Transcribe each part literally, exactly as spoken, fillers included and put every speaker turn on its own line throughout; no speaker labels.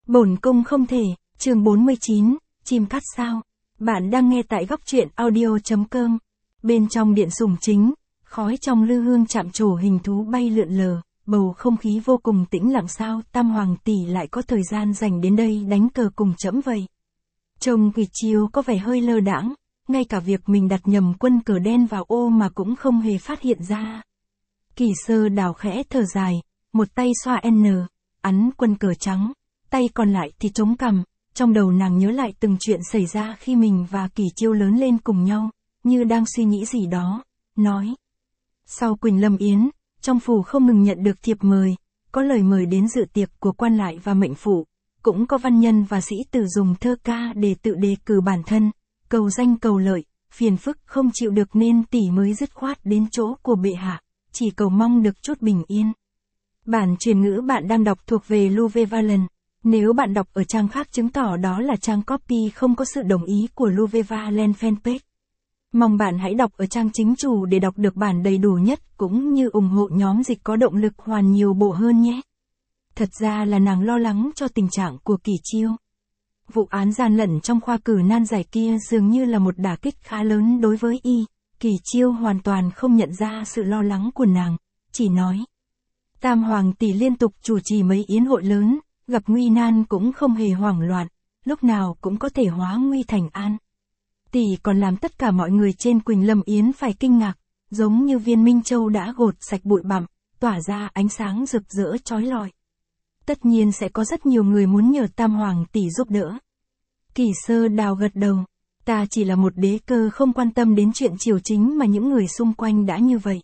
Bổn cung không thể, chương bốn mươi chín, chim cắt sao. Bạn đang nghe tại góc truyện audio.com. Bên trong điện sủng chính, khói trong lư hương chạm trổ hình thú bay lượn lờ, bầu không khí vô cùng tĩnh lặng. Sao Tam Hoàng tỷ lại có thời gian dành đến đây đánh cờ cùng trẫm vậy? Trông Kỳ Chiêu có vẻ hơi lơ đãng, ngay cả việc mình đặt nhầm quân cờ đen vào ô mà cũng không hề phát hiện ra. Kỳ Sơ Đào khẽ thở dài, một tay xoa N, ấn quân cờ trắng, tay còn lại thì chống cằm. Trong đầu nàng nhớ lại từng chuyện xảy ra khi mình và Kỳ Chiêu lớn lên cùng nhau, như đang suy nghĩ gì đó, nói. Sau Quỳnh Lâm Yến, trong phủ không ngừng nhận được thiệp mời, có lời mời đến dự tiệc của quan lại và mệnh phủ, cũng có văn nhân và sĩ tử dùng thơ ca để tự đề cử bản thân, cầu danh cầu lợi, phiền phức không chịu được nên tỷ mới dứt khoát đến chỗ của bệ hạ, chỉ cầu mong được chút bình yên. Bản truyền ngữ bạn đang đọc thuộc về Louve Valen. Nếu bạn đọc ở trang khác chứng tỏ đó là trang copy không có sự đồng ý của Louve Valen fanpage. Mong bạn hãy đọc ở trang chính chủ để đọc được bản đầy đủ nhất cũng như ủng hộ nhóm dịch có động lực hoàn nhiều bộ hơn nhé. Thật ra là nàng lo lắng cho tình trạng của Kỳ Chiêu. Vụ án gian lận trong khoa cử nan giải kia dường như là một đả kích khá lớn đối với y. Kỳ Chiêu hoàn toàn không nhận ra sự lo lắng của nàng, chỉ nói. Tam Hoàng tỷ liên tục chủ trì mấy yến hội lớn, gặp nguy nan cũng không hề hoảng loạn, lúc nào cũng có thể hóa nguy thành an. Tỷ còn làm tất cả mọi người trên Quỳnh Lâm Yến phải kinh ngạc, giống như viên minh châu đã gột sạch bụi bặm, tỏa ra ánh sáng rực rỡ chói lọi. Tất nhiên sẽ có rất nhiều người muốn nhờ Tam Hoàng tỷ giúp đỡ. Kỳ Sơ Đào gật đầu, ta chỉ là một đế cơ không quan tâm đến chuyện triều chính mà những người xung quanh đã như vậy.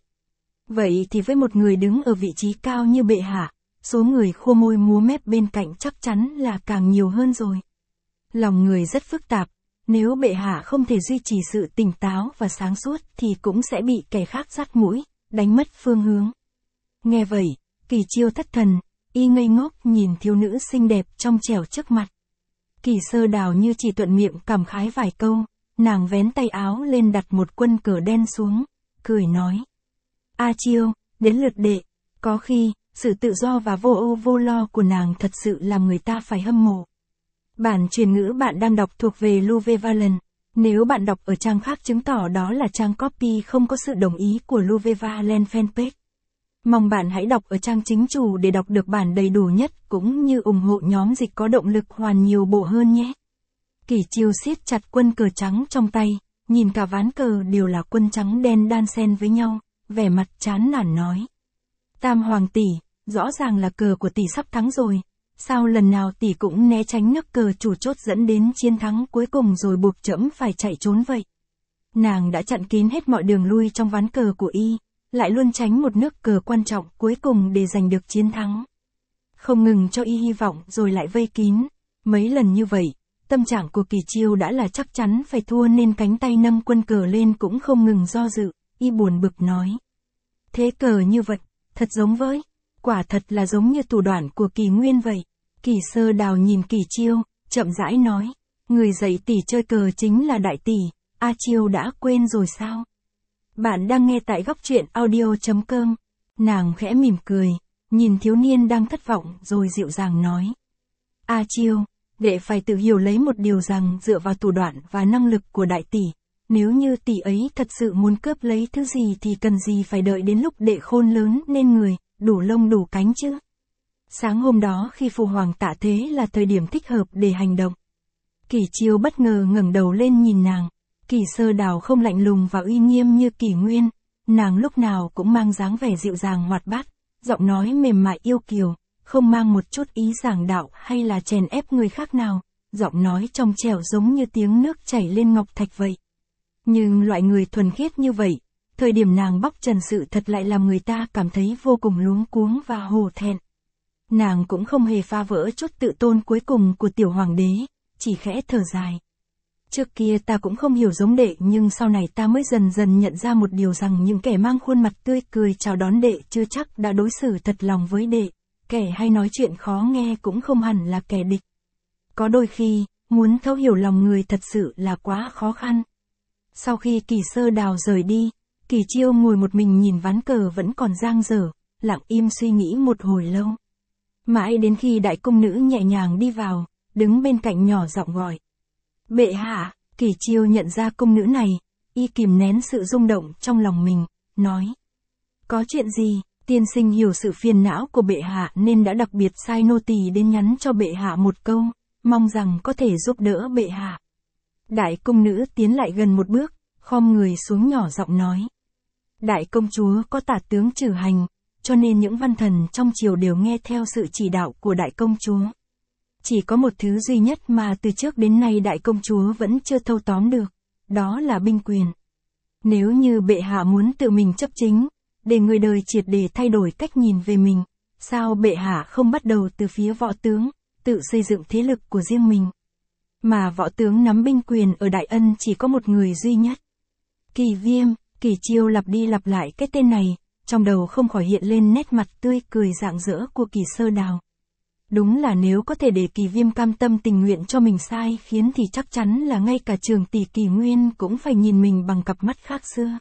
Vậy thì với một người đứng ở vị trí cao như bệ hạ, số người khua môi múa mép bên cạnh chắc chắn là càng nhiều hơn rồi. Lòng người rất phức tạp, nếu bệ hạ không thể duy trì sự tỉnh táo và sáng suốt thì cũng sẽ bị kẻ khác dắt mũi, đánh mất phương hướng. Nghe vậy, Kỳ Chiêu thất thần, y ngây ngốc nhìn thiếu nữ xinh đẹp trong trẻo trước mặt. Kỳ Sơ Đào như chỉ thuận miệng cảm khái vài câu, nàng vén tay áo lên đặt một quân cờ đen xuống, cười nói. A Chiêu, đến lượt đệ, có khi, sự tự do và vô âu vô lo của nàng thật sự làm người ta phải hâm mộ. Bản truyền ngữ bạn đang đọc thuộc về Louve Valen. Nếu bạn đọc ở trang khác chứng tỏ đó là trang copy không có sự đồng ý của Louve Valen fanpage. Mong bạn hãy đọc ở trang chính chủ để đọc được bản đầy đủ nhất cũng như ủng hộ nhóm dịch có động lực hoàn nhiều bộ hơn nhé. Kỳ Chiêu siết chặt quân cờ trắng trong tay, nhìn cả ván cờ đều là quân trắng đen đan xen với nhau, vẻ mặt chán nản nói. Tam Hoàng tỷ, rõ ràng là cờ của tỷ sắp thắng rồi, sao lần nào tỷ cũng né tránh nước cờ chủ chốt dẫn đến chiến thắng cuối cùng rồi buộc trẫm phải chạy trốn vậy? Nàng đã chặn kín hết mọi đường lui trong ván cờ của y, lại luôn tránh một nước cờ quan trọng cuối cùng để giành được chiến thắng. Không ngừng cho y hy vọng rồi lại vây kín, mấy lần như vậy, tâm trạng của Kỳ Chiêu đã là chắc chắn phải thua nên cánh tay nâng quân cờ lên cũng không ngừng do dự, y buồn bực nói. Thế cờ như vậy, thật giống với, quả thật là giống như thủ đoạn của Kỳ Nguyên vậy. Kỳ Sơ Đào nhìn Kỳ Chiêu, chậm rãi nói, người dạy tỷ chơi cờ chính là đại tỷ, A Chiêu đã quên rồi sao? Bạn đang nghe tại góc truyện audio.com. Nàng khẽ mỉm cười, nhìn thiếu niên đang thất vọng rồi dịu dàng nói. A Chiêu, đệ phải tự hiểu lấy một điều rằng dựa vào thủ đoạn và năng lực của đại tỷ, nếu như tỷ ấy thật sự muốn cướp lấy thứ gì thì cần gì phải đợi đến lúc đệ khôn lớn nên người, đủ lông đủ cánh chứ. Sáng hôm đó khi phụ hoàng tạ thế là thời điểm thích hợp để hành động. Kỳ Chiêu bất ngờ ngẩng đầu lên nhìn nàng. Kỳ Sơ Đào không lạnh lùng và uy nghiêm như Kỳ Nguyên, nàng lúc nào cũng mang dáng vẻ dịu dàng hoạt bát, giọng nói mềm mại yêu kiều, không mang một chút ý giảng đạo hay là chèn ép người khác nào, giọng nói trong trẻo giống như tiếng nước chảy lên ngọc thạch vậy. Nhưng loại người thuần khiết như vậy, thời điểm nàng bóc trần sự thật lại làm người ta cảm thấy vô cùng luống cuống và hổ thẹn. Nàng cũng không hề phá vỡ chút tự tôn cuối cùng của tiểu hoàng đế, chỉ khẽ thở dài. Trước kia ta cũng không hiểu giống đệ nhưng sau này ta mới dần dần nhận ra một điều rằng những kẻ mang khuôn mặt tươi cười chào đón đệ chưa chắc đã đối xử thật lòng với đệ, kẻ hay nói chuyện khó nghe cũng không hẳn là kẻ địch. Có đôi khi, muốn thấu hiểu lòng người thật sự là quá khó khăn. Sau khi Kỳ Sơ Đào rời đi, Kỳ Chiêu ngồi một mình nhìn ván cờ vẫn còn dang dở, lặng im suy nghĩ một hồi lâu. Mãi đến khi đại cung nữ nhẹ nhàng đi vào, đứng bên cạnh nhỏ giọng gọi. Bệ hạ, Kỳ Chiêu nhận ra cung nữ này, y kìm nén sự rung động trong lòng mình, nói. Có chuyện gì, tiên sinh hiểu sự phiền não của bệ hạ nên đã đặc biệt sai nô tỳ đến nhắn cho bệ hạ một câu, mong rằng có thể giúp đỡ bệ hạ. Đại cung nữ tiến lại gần một bước, khom người xuống nhỏ giọng nói. Đại công chúa có tả tướng trừ hành, cho nên những văn thần trong triều đều nghe theo sự chỉ đạo của đại công chúa. Chỉ có một thứ duy nhất mà từ trước đến nay đại công chúa vẫn chưa thâu tóm được, đó là binh quyền. Nếu như bệ hạ muốn tự mình chấp chính, để người đời triệt để thay đổi cách nhìn về mình, sao bệ hạ không bắt đầu từ phía võ tướng, tự xây dựng thế lực của riêng mình? Mà võ tướng nắm binh quyền ở Đại Ân chỉ có một người duy nhất. Kỳ Viêm. Kỳ Chiêu lặp đi lặp lại cái tên này, trong đầu không khỏi hiện lên nét mặt tươi cười rạng rỡ của Kỳ Sơ Đào. Đúng là nếu có thể để Kỳ Viêm cam tâm tình nguyện cho mình sai khiến thì chắc chắn là ngay cả Trường tỷ Kỳ Nguyên cũng phải nhìn mình bằng cặp mắt khác xưa.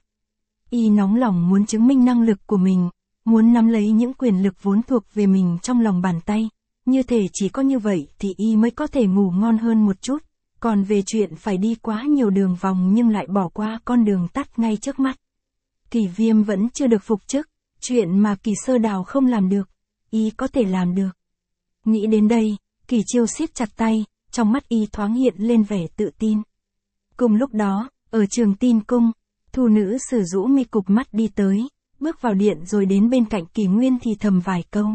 Y nóng lòng muốn chứng minh năng lực của mình, muốn nắm lấy những quyền lực vốn thuộc về mình trong lòng bàn tay, như thể chỉ có như vậy thì y mới có thể ngủ ngon hơn một chút. Còn về chuyện phải đi quá nhiều đường vòng nhưng lại bỏ qua con đường tắt ngay trước mắt. Kỳ Viêm vẫn chưa được phục chức, chuyện mà Kỳ Sơ Đào không làm được, y có thể làm được. Nghĩ đến đây, Kỳ Chiêu siết chặt tay, trong mắt y thoáng hiện lên vẻ tự tin. Cùng lúc đó, ở Trường Tin Cung, Thu nữ Sử rũ mi cụp mắt đi tới, bước vào điện rồi đến bên cạnh Kỳ Nguyên thì thầm vài câu.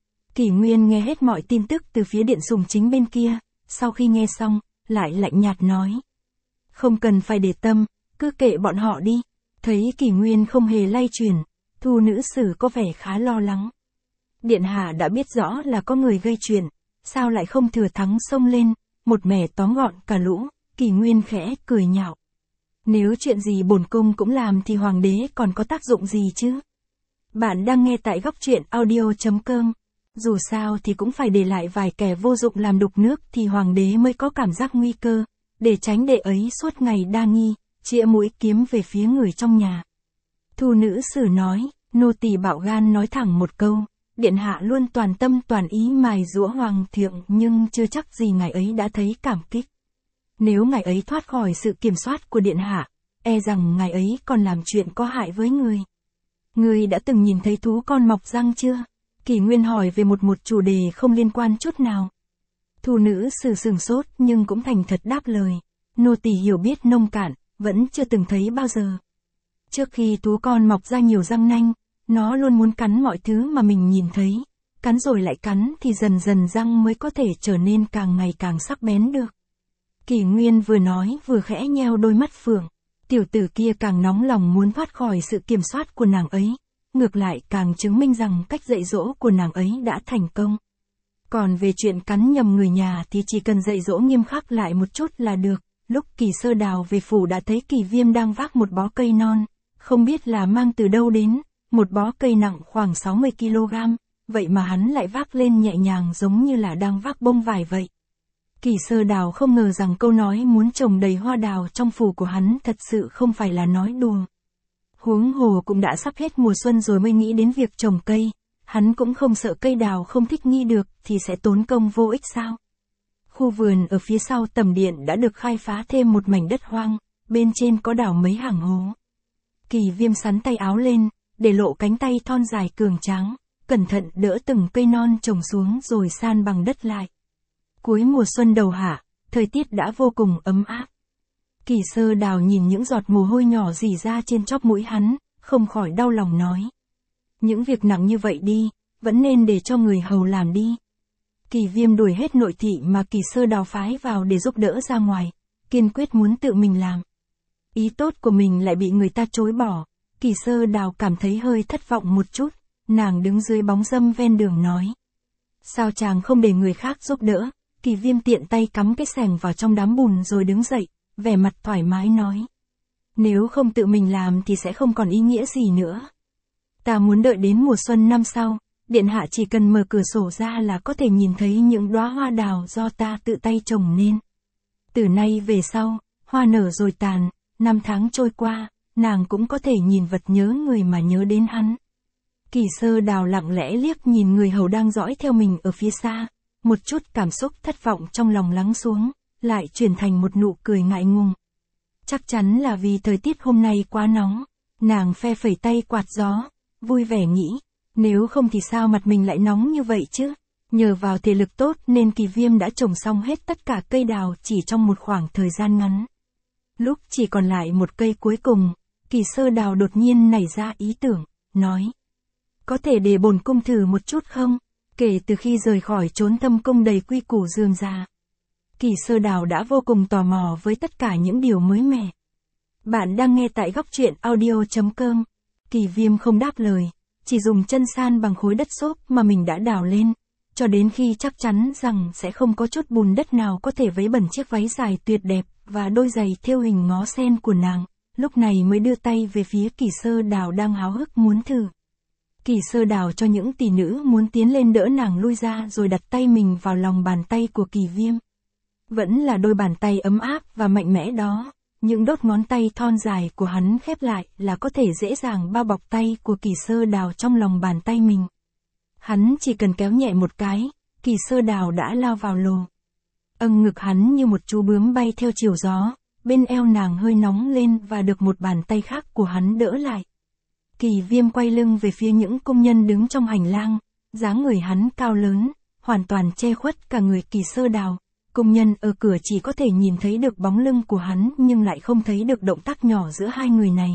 Kỳ Nguyên nghe hết mọi tin tức từ phía điện sùng chính bên kia, sau khi nghe xong, lại lạnh nhạt nói. Không cần phải để tâm, cứ kệ bọn họ đi. Thấy Kỳ Nguyên không hề lay chuyển, Thu nữ Sử có vẻ khá lo lắng. Điện hạ đã biết rõ là có người gây chuyện, sao lại không thừa thắng xông lên, một mẻ tóm gọn cả lũ? Kỳ Nguyên khẽ cười nhạo. Nếu chuyện gì bổn cung cũng làm thì hoàng đế còn có tác dụng gì chứ? Bạn đang nghe tại góc truyện audio chấm com. Dù sao thì cũng phải để lại vài kẻ vô dụng làm đục nước thì hoàng đế mới có cảm giác nguy cơ, để tránh đệ ấy suốt ngày đa nghi, chĩa mũi kiếm về phía người trong nhà. Thu nữ Sử nói, nô tỳ bạo gan nói thẳng một câu, điện hạ luôn toàn tâm toàn ý mài giũa hoàng thượng nhưng chưa chắc gì ngài ấy đã thấy cảm kích. Nếu ngài ấy thoát khỏi sự kiểm soát của điện hạ, e rằng ngài ấy còn làm chuyện có hại với người. Người đã từng nhìn thấy thú con mọc răng chưa? Kỳ Nguyên hỏi về một một chủ đề không liên quan chút nào. Thu nữ Sử sừng sốt nhưng cũng thành thật đáp lời. Nô tỳ hiểu biết nông cạn, vẫn chưa từng thấy bao giờ. Trước khi thú con mọc ra nhiều răng nanh, nó luôn muốn cắn mọi thứ mà mình nhìn thấy. Cắn rồi lại cắn thì dần dần răng mới có thể trở nên càng ngày càng sắc bén được. Kỳ Nguyên vừa nói vừa khẽ nheo đôi mắt phượng. Tiểu tử kia càng nóng lòng muốn thoát khỏi sự kiểm soát của nàng ấy. Ngược lại càng chứng minh rằng cách dạy dỗ của nàng ấy đã thành công. Còn về chuyện cắn nhầm người nhà thì chỉ cần dạy dỗ nghiêm khắc lại một chút là được. Lúc Kỳ Sơ Đào về phủ đã thấy Kỳ Viêm đang vác một bó cây non, không biết là mang từ đâu đến, một bó cây nặng khoảng sáu mươi ki lô gam, vậy mà hắn lại vác lên nhẹ nhàng giống như là đang vác bông vải vậy. Kỳ Sơ Đào không ngờ rằng câu nói muốn trồng đầy hoa đào trong phủ của hắn thật sự không phải là nói đùa. Huống hồ cũng đã sắp hết mùa xuân rồi mới nghĩ đến việc trồng cây, hắn cũng không sợ cây đào không thích nghi được thì sẽ tốn công vô ích sao. Khu vườn ở phía sau tầm điện đã được khai phá thêm một mảnh đất hoang, bên trên có đào mấy hàng hố. Kỳ Viêm sắn tay áo lên, để lộ cánh tay thon dài cường tráng, cẩn thận đỡ từng cây non trồng xuống rồi san bằng đất lại. Cuối mùa xuân đầu hạ, thời tiết đã vô cùng ấm áp. Kỳ Sơ Đào nhìn những giọt mồ hôi nhỏ rỉ ra trên chóp mũi hắn, không khỏi đau lòng nói. Những việc nặng như vậy đi, vẫn nên để cho người hầu làm đi. Kỳ Viêm đuổi hết nội thị mà Kỳ Sơ Đào phái vào để giúp đỡ ra ngoài, kiên quyết muốn tự mình làm. Ý tốt của mình lại bị người ta chối bỏ, Kỳ Sơ Đào cảm thấy hơi thất vọng một chút, nàng đứng dưới bóng râm ven đường nói. Sao chàng không để người khác giúp đỡ? Kỳ Viêm tiện tay cắm cái xẻng vào trong đám bùn rồi đứng dậy, vẻ mặt thoải mái nói. Nếu không tự mình làm thì sẽ không còn ý nghĩa gì nữa. Ta muốn đợi đến mùa xuân năm sau, điện hạ chỉ cần mở cửa sổ ra là có thể nhìn thấy những đóa hoa đào do ta tự tay trồng nên. Từ nay về sau, hoa nở rồi tàn, năm tháng trôi qua, nàng cũng có thể nhìn vật nhớ người mà nhớ đến hắn. Kỳ Sơ Đào lặng lẽ liếc nhìn người hầu đang dõi theo mình ở phía xa, một chút cảm xúc thất vọng trong lòng lắng xuống, lại chuyển thành một nụ cười ngại ngùng. Chắc chắn là vì thời tiết hôm nay quá nóng, nàng phe phẩy tay quạt gió, vui vẻ nghĩ, nếu không thì sao mặt mình lại nóng như vậy chứ? Nhờ vào thể lực tốt nên Kỳ Viêm đã trồng xong hết tất cả cây đào chỉ trong một khoảng thời gian ngắn. Lúc chỉ còn lại một cây cuối cùng, Kỳ Sơ Đào đột nhiên nảy ra ý tưởng, nói. Có thể để bổn cung thử một chút không? Kể từ khi rời khỏi chốn thâm cung đầy quy củ rườm rà, Kỳ Sơ Đào đã vô cùng tò mò với tất cả những điều mới mẻ. Bạn đang nghe tại góc truyện audio chấm com. Kỳ Viêm không đáp lời, chỉ dùng chân san bằng khối đất xốp mà mình đã đào lên, cho đến khi chắc chắn rằng sẽ không có chút bùn đất nào có thể vấy bẩn chiếc váy dài tuyệt đẹp và đôi giày thêu hình ngó sen của nàng, lúc này mới đưa tay về phía Kỳ Sơ Đào đang háo hức muốn thử. Kỳ Sơ Đào cho những tỷ nữ muốn tiến lên đỡ nàng lui ra rồi đặt tay mình vào lòng bàn tay của Kỳ Viêm. Vẫn là đôi bàn tay ấm áp và mạnh mẽ đó, những đốt ngón tay thon dài của hắn khép lại là có thể dễ dàng bao bọc tay của Kỳ Sơ Đào trong lòng bàn tay mình. Hắn chỉ cần kéo nhẹ một cái, Kỳ Sơ Đào đã lao vào lồ. Âng ngực hắn như một chú bướm bay theo chiều gió, bên eo nàng hơi nóng lên và được một bàn tay khác của hắn đỡ lại. Kỳ Viêm quay lưng về phía những công nhân đứng trong hành lang, dáng người hắn cao lớn, hoàn toàn che khuất cả người Kỳ Sơ Đào. Công nhân ở cửa chỉ có thể nhìn thấy được bóng lưng của hắn nhưng lại không thấy được động tác nhỏ giữa hai người này.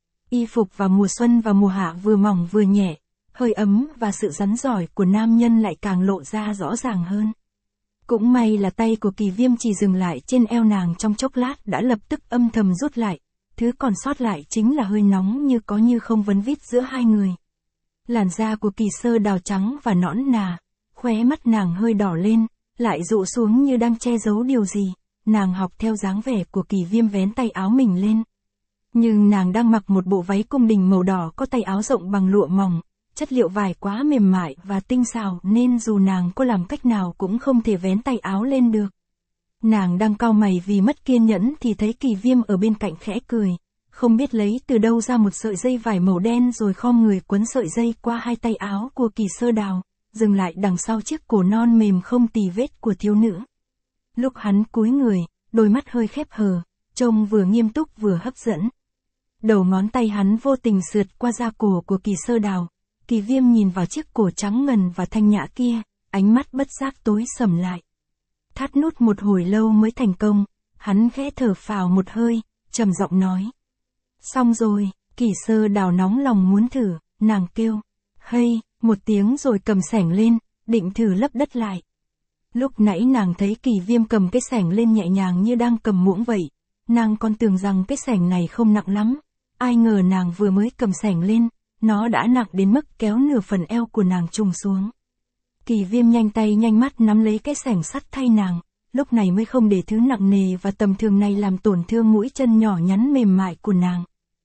Y phục vào mùa xuân và mùa hạ vừa mỏng vừa nhẹ, hơi ấm và sự rắn giỏi của nam nhân lại càng lộ ra rõ ràng hơn. Cũng may là tay của Kỳ Viêm chỉ dừng lại trên eo nàng trong chốc lát đã lập tức âm thầm rút lại, thứ còn sót lại chính là hơi nóng như có như không vấn vít giữa hai người. Làn da của Kỳ Sơ Đào trắng và nõn nà, khóe mắt nàng hơi đỏ lên, lại dụ xuống như đang che giấu điều gì, nàng học theo dáng vẻ của Kỳ Viêm vén tay áo mình lên. Nhưng nàng đang mặc một bộ váy cung đình màu đỏ có tay áo rộng bằng lụa mỏng, chất liệu vải quá mềm mại và tinh xảo nên dù nàng có làm cách nào cũng không thể vén tay áo lên được. Nàng đang cau mày vì mất kiên nhẫn thì thấy Kỳ Viêm ở bên cạnh khẽ cười, không biết lấy từ đâu ra một sợi dây vải màu đen rồi khom người quấn sợi dây qua hai tay áo của Kỳ Sơ Đào, dừng lại đằng sau chiếc cổ non mềm không tì vết của thiếu nữ. Lúc hắn cúi người, đôi mắt hơi khép hờ, trông vừa nghiêm túc vừa hấp dẫn. Đầu ngón tay hắn vô tình sượt qua da cổ của Kỳ Sơ Đào, Kỳ Viêm nhìn vào chiếc cổ trắng ngần và thanh nhã kia, ánh mắt bất giác tối sầm lại. Thắt nút một hồi lâu mới thành công, hắn khẽ thở phào một hơi, trầm giọng nói. Xong rồi, Kỳ Sơ Đào nóng lòng muốn thử, nàng kêu, hây, một tiếng rồi cầm xẻng lên, định thử lấp đất lại. Lúc nãy nàng thấy Kỳ Viêm cầm cái xẻng lên nhẹ nhàng như đang cầm muỗng vậy, nàng còn tưởng rằng cái xẻng này không nặng lắm, ai ngờ nàng vừa mới cầm xẻng lên, nó đã nặng đến mức kéo nửa phần eo của nàng trùng xuống. Kỳ Viêm nhanh tay nhanh mắt nắm lấy cái xẻng sắt thay nàng, lúc này mới không để thứ nặng nề và tầm thường này làm tổn thương mũi chân nhỏ nhắn mềm mại của nàng.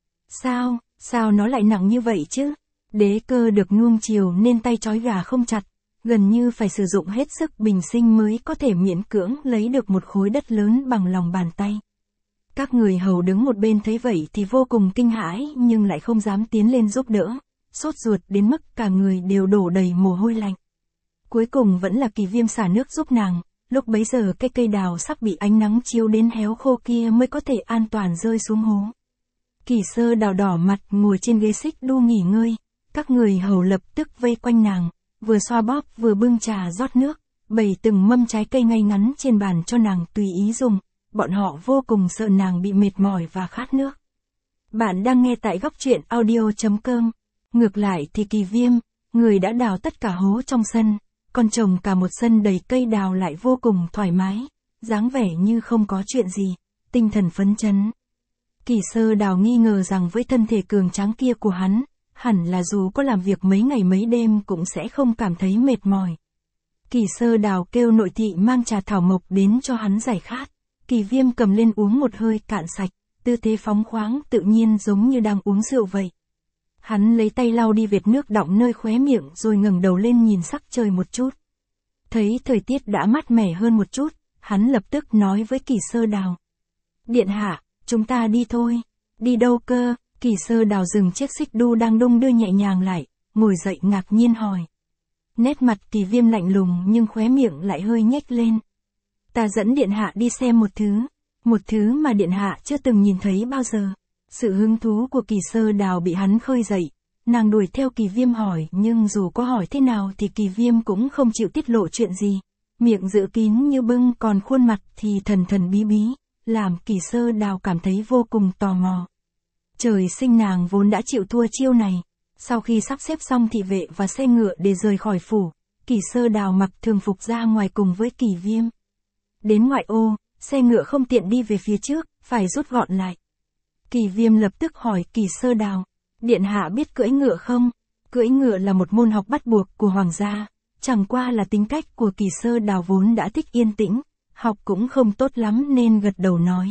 Sao, sao nó lại nặng như vậy chứ? Đế Cơ được nuông chiều nên tay trói gà không chặt, gần như phải sử dụng hết sức bình sinh mới có thể miễn cưỡng lấy được một khối đất lớn bằng lòng bàn tay. Các người hầu đứng một bên thấy vậy thì vô cùng kinh hãi nhưng lại không dám tiến lên giúp đỡ, sốt ruột đến mức cả người đều đổ đầy mồ hôi lạnh. Cuối cùng vẫn là Kỳ Viêm xả nước giúp nàng, lúc bấy giờ cái cây đào sắp bị ánh nắng chiếu đến héo khô kia mới có thể an toàn rơi xuống hố. Kỳ Sơ Đào đỏ mặt ngồi trên ghế xích đu nghỉ ngơi, các người hầu lập tức vây quanh nàng, vừa xoa bóp vừa bưng trà rót nước, bày từng mâm trái cây ngay ngắn trên bàn cho nàng tùy ý dùng, bọn họ vô cùng sợ nàng bị mệt mỏi và khát nước. Bạn đang nghe tại góc truyện audio chấm com. Ngược lại thì Kỳ Viêm, người đã đào tất cả hố trong sân, còn trồng cả một sân đầy cây đào lại vô cùng thoải mái, dáng vẻ như không có chuyện gì, tinh thần phấn chấn. Kỳ Sơ Đào nghi ngờ rằng với thân thể cường tráng kia của hắn, hẳn là dù có làm việc mấy ngày mấy đêm cũng sẽ không cảm thấy mệt mỏi. Kỳ Sơ Đào kêu nội thị mang trà thảo mộc đến cho hắn giải khát. Kỳ Viêm cầm lên uống một hơi cạn sạch, tư thế phóng khoáng tự nhiên giống như đang uống rượu vậy. Hắn lấy tay lau đi vệt nước đọng nơi khóe miệng rồi ngẩng đầu lên nhìn sắc trời một chút. Thấy thời tiết đã mát mẻ hơn một chút, hắn lập tức nói với Kỳ Sơ Đào. Điện hạ, chúng ta đi thôi. Đi đâu cơ? Kỳ Sơ Đào dừng chiếc xích đu đang đung đưa nhẹ nhàng lại, ngồi dậy ngạc nhiên hỏi. Nét mặt Kỳ Viêm lạnh lùng nhưng khóe miệng lại hơi nhếch lên. Ta dẫn điện hạ đi xem một thứ, một thứ mà điện hạ chưa từng nhìn thấy bao giờ. Sự hứng thú của Kỳ Sơ Đào bị hắn khơi dậy, nàng đuổi theo Kỳ Viêm hỏi nhưng dù có hỏi thế nào thì Kỳ Viêm cũng không chịu tiết lộ chuyện gì. Miệng giữ kín như bưng còn khuôn mặt thì thần thần bí bí, làm Kỳ Sơ Đào cảm thấy vô cùng tò mò. Trời sinh nàng vốn đã chịu thua chiêu này. Sau khi sắp xếp xong thị vệ và xe ngựa để rời khỏi phủ, Kỳ Sơ Đào mặc thường phục ra ngoài cùng với Kỳ Viêm. Đến ngoại ô, xe ngựa không tiện đi về phía trước, phải rút gọn lại. Kỳ Viêm lập tức hỏi Kỳ Sơ Đào, điện hạ biết cưỡi ngựa không? Cưỡi ngựa là một môn học bắt buộc của hoàng gia, chẳng qua là tính cách của Kỳ Sơ Đào vốn đã thích yên tĩnh, học cũng không tốt lắm nên gật đầu nói.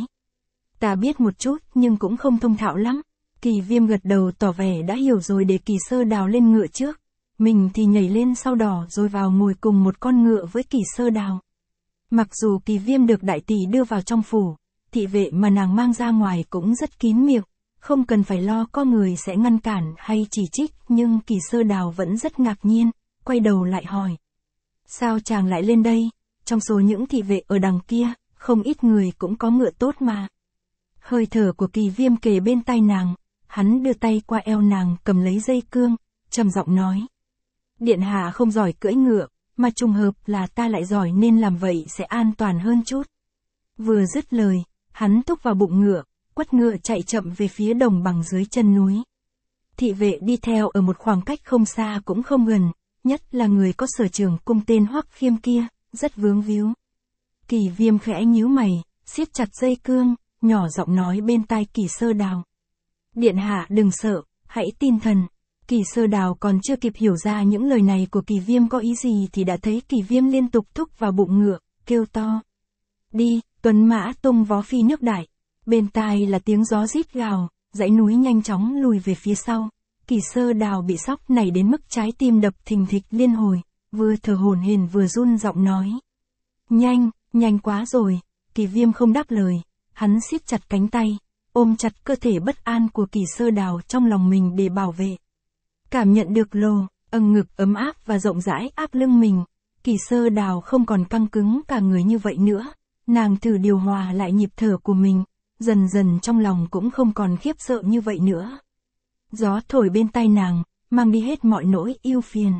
Ta biết một chút nhưng cũng không thông thạo lắm. Kỳ Viêm gật đầu tỏ vẻ đã hiểu rồi để Kỳ Sơ Đào lên ngựa trước. Mình thì nhảy lên sau đỏ rồi vào ngồi cùng một con ngựa với Kỳ Sơ Đào. Mặc dù Kỳ Viêm được đại tỷ đưa vào trong phủ, thị vệ mà nàng mang ra ngoài cũng rất kín miệng, không cần phải lo có người sẽ ngăn cản hay chỉ trích, nhưng Kỳ Sơ Đào vẫn rất ngạc nhiên, quay đầu lại hỏi. Sao chàng lại lên đây? Trong số những thị vệ ở đằng kia, không ít người cũng có ngựa tốt mà. Hơi thở của Kỳ Viêm kề bên tai nàng, hắn đưa tay qua eo nàng cầm lấy dây cương, trầm giọng nói. Điện hạ không giỏi cưỡi ngựa, mà trùng hợp là ta lại giỏi nên làm vậy sẽ an toàn hơn chút. Vừa dứt lời, hắn thúc vào bụng ngựa, quất ngựa chạy chậm về phía đồng bằng dưới chân núi. Thị vệ đi theo ở một khoảng cách không xa cũng không gần, nhất là người có sở trường cung tên Hoắc Khiêm kia, rất vướng víu. Kỳ Viêm khẽ nhíu mày, siết chặt dây cương, nhỏ giọng nói bên tai Kỳ Sơ Đào. Điện hạ đừng sợ, hãy tin thần. Kỳ Sơ Đào còn chưa kịp hiểu ra những lời này của Kỳ Viêm có ý gì thì đã thấy Kỳ Viêm liên tục thúc vào bụng ngựa, kêu to. Đi, tuấn mã tung vó phi nước đại. Bên tai là tiếng gió rít gào, dãy núi nhanh chóng lùi về phía sau. Kỳ Sơ Đào bị sốc này đến mức trái tim đập thình thịch liên hồi, vừa thở hổn hển vừa run giọng nói. Nhanh, nhanh quá rồi. Kỳ Viêm không đáp lời, hắn siết chặt cánh tay, ôm chặt cơ thể bất an của Kỳ Sơ Đào trong lòng mình để bảo vệ. Cảm nhận được lồ, âng ngực ấm áp và rộng rãi áp lưng mình, Kỳ Sơ Đào không còn căng cứng cả người như vậy nữa, nàng thử điều hòa lại nhịp thở của mình, dần dần trong lòng cũng không còn khiếp sợ như vậy nữa. Gió thổi bên tai nàng, mang đi hết mọi nỗi ưu phiền.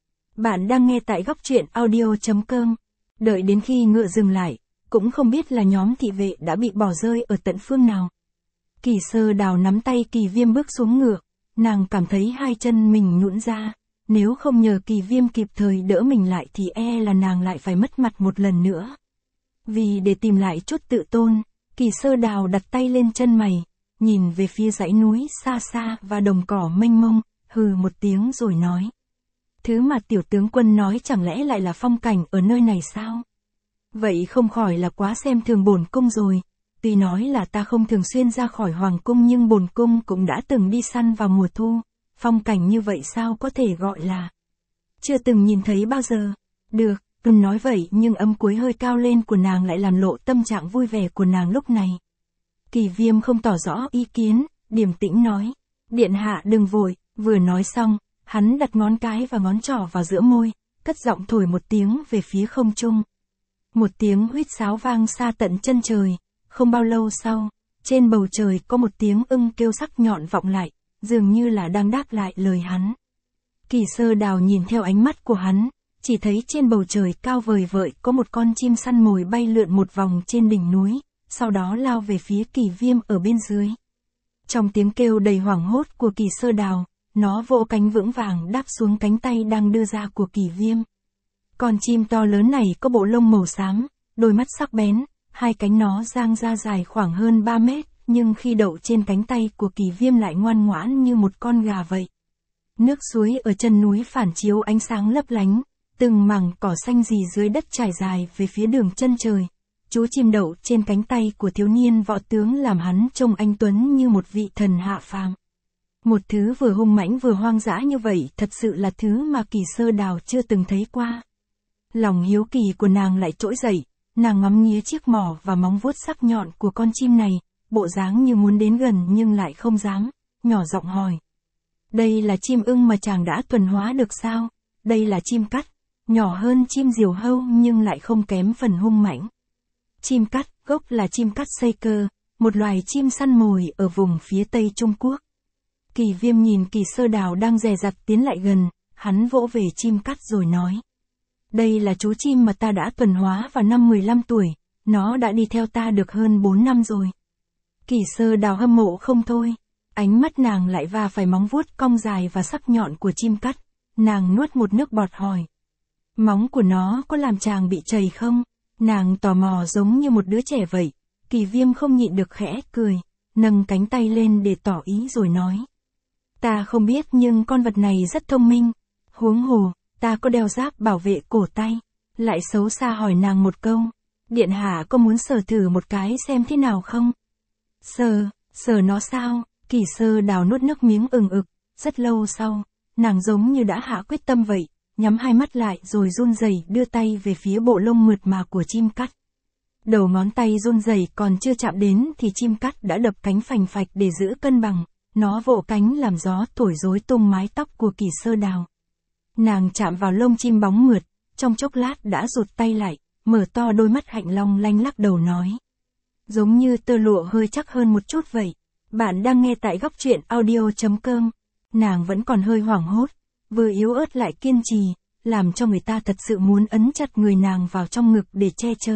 Bạn đang nghe tại góc truyện audio chấm com. Đợi đến khi ngựa dừng lại, cũng không biết là nhóm thị vệ đã bị bỏ rơi ở tận phương nào. Kỳ Sơ Đào nắm tay Kỳ Viêm bước xuống ngựa, nàng cảm thấy hai chân mình nhũn ra, nếu không nhờ Kỳ Viêm kịp thời đỡ mình lại thì e là nàng lại phải mất mặt một lần nữa. Vì để tìm lại chút tự tôn, Kỳ Sơ Đào đặt tay lên chân mày, nhìn về phía dãy núi xa xa và đồng cỏ mênh mông, hừ một tiếng rồi nói. Thứ mà tiểu tướng quân nói chẳng lẽ lại là phong cảnh ở nơi này sao? Vậy không khỏi là quá xem thường bổn cung rồi. Tuy nói là ta không thường xuyên ra khỏi hoàng cung nhưng bổn cung cũng đã từng đi săn vào mùa thu, phong cảnh như vậy sao có thể gọi là chưa từng nhìn thấy bao giờ. Được, đừng nói vậy nhưng âm cuối hơi cao lên của nàng lại làm lộ tâm trạng vui vẻ của nàng lúc này. Kỳ Viêm không tỏ rõ ý kiến, điềm tĩnh nói, điện hạ đừng vội, vừa nói xong, hắn đặt ngón cái và ngón trỏ vào giữa môi, cất giọng thổi một tiếng về phía không trung. Một tiếng huýt sáo vang xa tận chân trời. Không bao lâu sau, trên bầu trời có một tiếng ưng kêu sắc nhọn vọng lại, dường như là đang đáp lại lời hắn. Kỳ Sơ Đào nhìn theo ánh mắt của hắn, chỉ thấy trên bầu trời cao vời vợi có một con chim săn mồi bay lượn một vòng trên đỉnh núi, sau đó lao về phía Kỳ Viêm ở bên dưới. Trong tiếng kêu đầy hoảng hốt của Kỳ Sơ Đào, nó vỗ cánh vững vàng đáp xuống cánh tay đang đưa ra của Kỳ Viêm. Con chim to lớn này có bộ lông màu xám, đôi mắt sắc bén, hai cánh nó dang ra dài khoảng hơn ba mét, nhưng khi đậu trên cánh tay của Kỳ Viêm lại ngoan ngoãn như một con gà vậy. Nước suối ở chân núi phản chiếu ánh sáng lấp lánh, từng mảng cỏ xanh rì dưới đất trải dài về phía đường chân trời. Chú chim đậu trên cánh tay của thiếu niên võ tướng làm hắn trông anh tuấn như một vị thần hạ phàm. Một thứ vừa hung mãnh vừa hoang dã như vậy thật sự là thứ mà Kỳ Sơ Đào chưa từng thấy qua. Lòng hiếu kỳ của nàng lại trỗi dậy, nàng ngắm nghía chiếc mỏ và móng vuốt sắc nhọn của con chim này, bộ dáng như muốn đến gần nhưng lại không dám, nhỏ giọng hỏi. Đây là chim ưng mà chàng đã thuần hóa được sao? Đây là chim cắt, nhỏ hơn chim diều hâu nhưng lại không kém phần hung mãnh. Chim cắt, gốc là chim cắt xây cơ, một loài chim săn mồi ở vùng phía tây Trung Quốc. Kỳ Viêm nhìn Kỳ Sơ Đào đang dè dặt tiến lại gần, hắn vỗ về chim cắt rồi nói. Đây là chú chim mà ta đã thuần hóa vào năm mười lăm tuổi, nó đã đi theo ta được hơn bốn năm rồi. Kỳ Sơ Đào hâm mộ không thôi, ánh mắt nàng lại va phải móng vuốt cong dài và sắc nhọn của chim cắt, nàng nuốt một nước bọt hỏi. Móng của nó có làm chàng bị trầy không? Nàng tò mò giống như một đứa trẻ vậy. Kỳ Viêm không nhịn được khẽ cười, nâng cánh tay lên để tỏ ý rồi nói. Ta không biết nhưng con vật này rất thông minh. Huống hồ, ta có đeo giáp bảo vệ cổ tay. Lại xấu xa hỏi nàng một câu. Điện hạ có muốn sờ thử một cái xem thế nào không? Sờ, sờ nó sao? Kỳ Sơ Đào nuốt nước miếng ừng ực. Rất lâu sau, nàng giống như đã hạ quyết tâm vậy, nhắm hai mắt lại rồi run rẩy đưa tay về phía bộ lông mượt mà của chim cắt. Đầu ngón tay run rẩy còn chưa chạm đến thì chim cắt đã đập cánh phành phạch để giữ cân bằng, nó vỗ cánh làm gió thổi rối tung mái tóc của Kỳ Sơ Đào. Nàng chạm vào lông chim bóng mượt, trong chốc lát đã rụt tay lại, mở to đôi mắt hạnh long lanh lắc đầu nói. Giống như tơ lụa hơi chắc hơn một chút vậy. Bạn đang nghe tại góc truyện audio chấm com. Nàng vẫn còn hơi hoảng hốt, vừa yếu ớt lại kiên trì, làm cho người ta thật sự muốn ấn chặt người nàng vào trong ngực để che chở.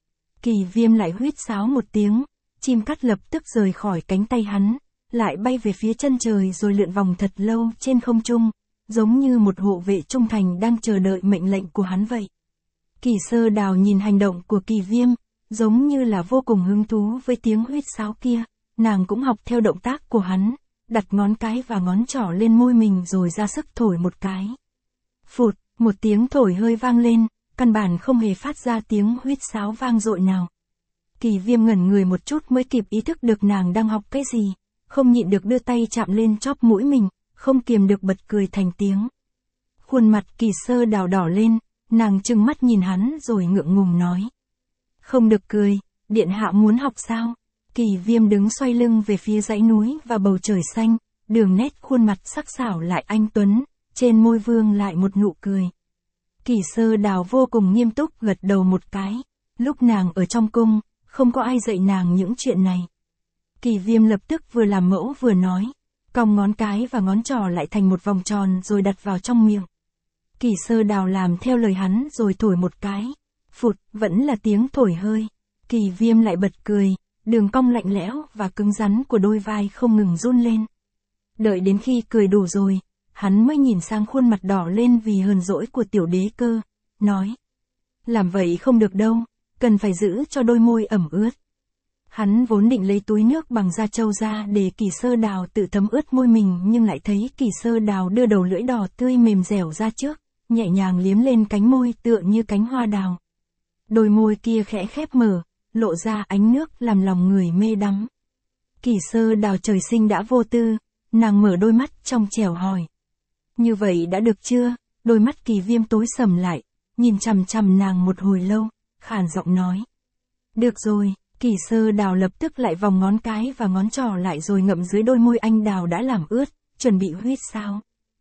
Kỳ Viêm lại huýt sáo một tiếng, chim cắt lập tức rời khỏi cánh tay hắn, lại bay về phía chân trời rồi lượn vòng thật lâu trên không trung, giống như một hộ vệ trung thành đang chờ đợi mệnh lệnh của hắn vậy. Kỳ Sơ Đào nhìn hành động của Kỳ Viêm, giống như là vô cùng hứng thú với tiếng huýt sáo kia, nàng cũng học theo động tác của hắn, đặt ngón cái và ngón trỏ lên môi mình rồi ra sức thổi một cái. Phụt, một tiếng thổi hơi vang lên, căn bản không hề phát ra tiếng huýt sáo vang dội nào. Kỳ Viêm ngẩn người một chút mới kịp ý thức được nàng đang học cái gì, không nhịn được đưa tay chạm lên chóp mũi mình, không kiềm được bật cười thành tiếng. Khuôn mặt Kỳ Sơ Đào đỏ lên, nàng trừng mắt nhìn hắn rồi ngượng ngùng nói. Không được cười, điện hạ muốn học sao? Kỳ Viêm đứng xoay lưng về phía dãy núi và bầu trời xanh, đường nét khuôn mặt sắc sảo lại anh tuấn, trên môi vương lại một nụ cười. Kỳ Sơ Đào vô cùng nghiêm túc gật đầu một cái, lúc nàng ở trong cung, không có ai dạy nàng những chuyện này. Kỳ Viêm lập tức vừa làm mẫu vừa nói, cong ngón cái và ngón trỏ lại thành một vòng tròn rồi đặt vào trong miệng. Kỳ Sơ Đào làm theo lời hắn rồi thổi một cái, phụt, vẫn là tiếng thổi hơi. Kỳ Viêm lại bật cười, đường cong lạnh lẽo và cứng rắn của đôi vai không ngừng run lên. Đợi đến khi cười đủ rồi, hắn mới nhìn sang khuôn mặt đỏ lên vì hờn dỗi của tiểu đế cơ, nói. Làm vậy không được đâu, cần phải giữ cho đôi môi ẩm ướt. Hắn vốn định lấy túi nước bằng da trâu ra để Kỳ Sơ Đào tự thấm ướt môi mình nhưng lại thấy Kỳ Sơ Đào đưa đầu lưỡi đỏ tươi mềm dẻo ra trước, nhẹ nhàng liếm lên cánh môi tựa như cánh hoa đào. Đôi môi kia khẽ khép mở, lộ ra ánh nước làm lòng người mê đắm. Kỳ Sơ Đào trời sinh đã vô tư, nàng mở đôi mắt trong trẻo hỏi. Như vậy đã được chưa? Đôi mắt Kỳ Viêm tối sầm lại, nhìn chằm chằm nàng một hồi lâu, khàn giọng nói. Được rồi, Kỳ Sơ Đào lập tức lại vòng ngón cái và ngón trỏ lại rồi ngậm dưới đôi môi anh đào đã làm ướt, chuẩn bị huýt sáo.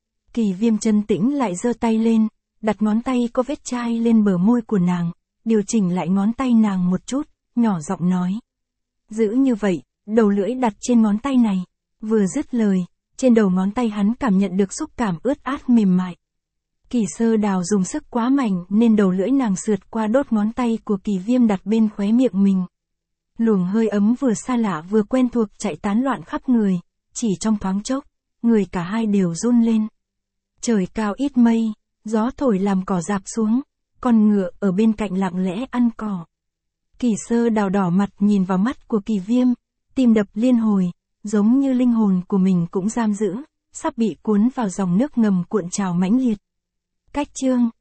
Kỳ Viêm chân tĩnh lại giơ tay lên, đặt ngón tay có vết chai lên bờ môi của nàng, điều chỉnh lại ngón tay nàng một chút, nhỏ giọng nói. Giữ như vậy, đầu lưỡi đặt trên ngón tay này. Vừa dứt lời, trên đầu ngón tay hắn cảm nhận được xúc cảm ướt át mềm mại. Kỳ Sơ Đào dùng sức quá mạnh nên đầu lưỡi nàng sượt qua đốt ngón tay của Kỳ Viêm đặt bên khóe miệng mình. Luồng hơi ấm vừa xa lạ vừa quen thuộc chạy tán loạn khắp người, chỉ trong thoáng chốc, người cả hai đều run lên. Trời cao ít mây, gió thổi làm cỏ rạp xuống, con ngựa ở bên cạnh lặng lẽ ăn cỏ. Kỳ Sơ Đào đỏ mặt nhìn vào mắt của Kỳ Viêm, tim đập liên hồi, giống như linh hồn của mình cũng giam giữ, sắp bị cuốn vào dòng nước ngầm cuộn trào mãnh liệt. Cách chương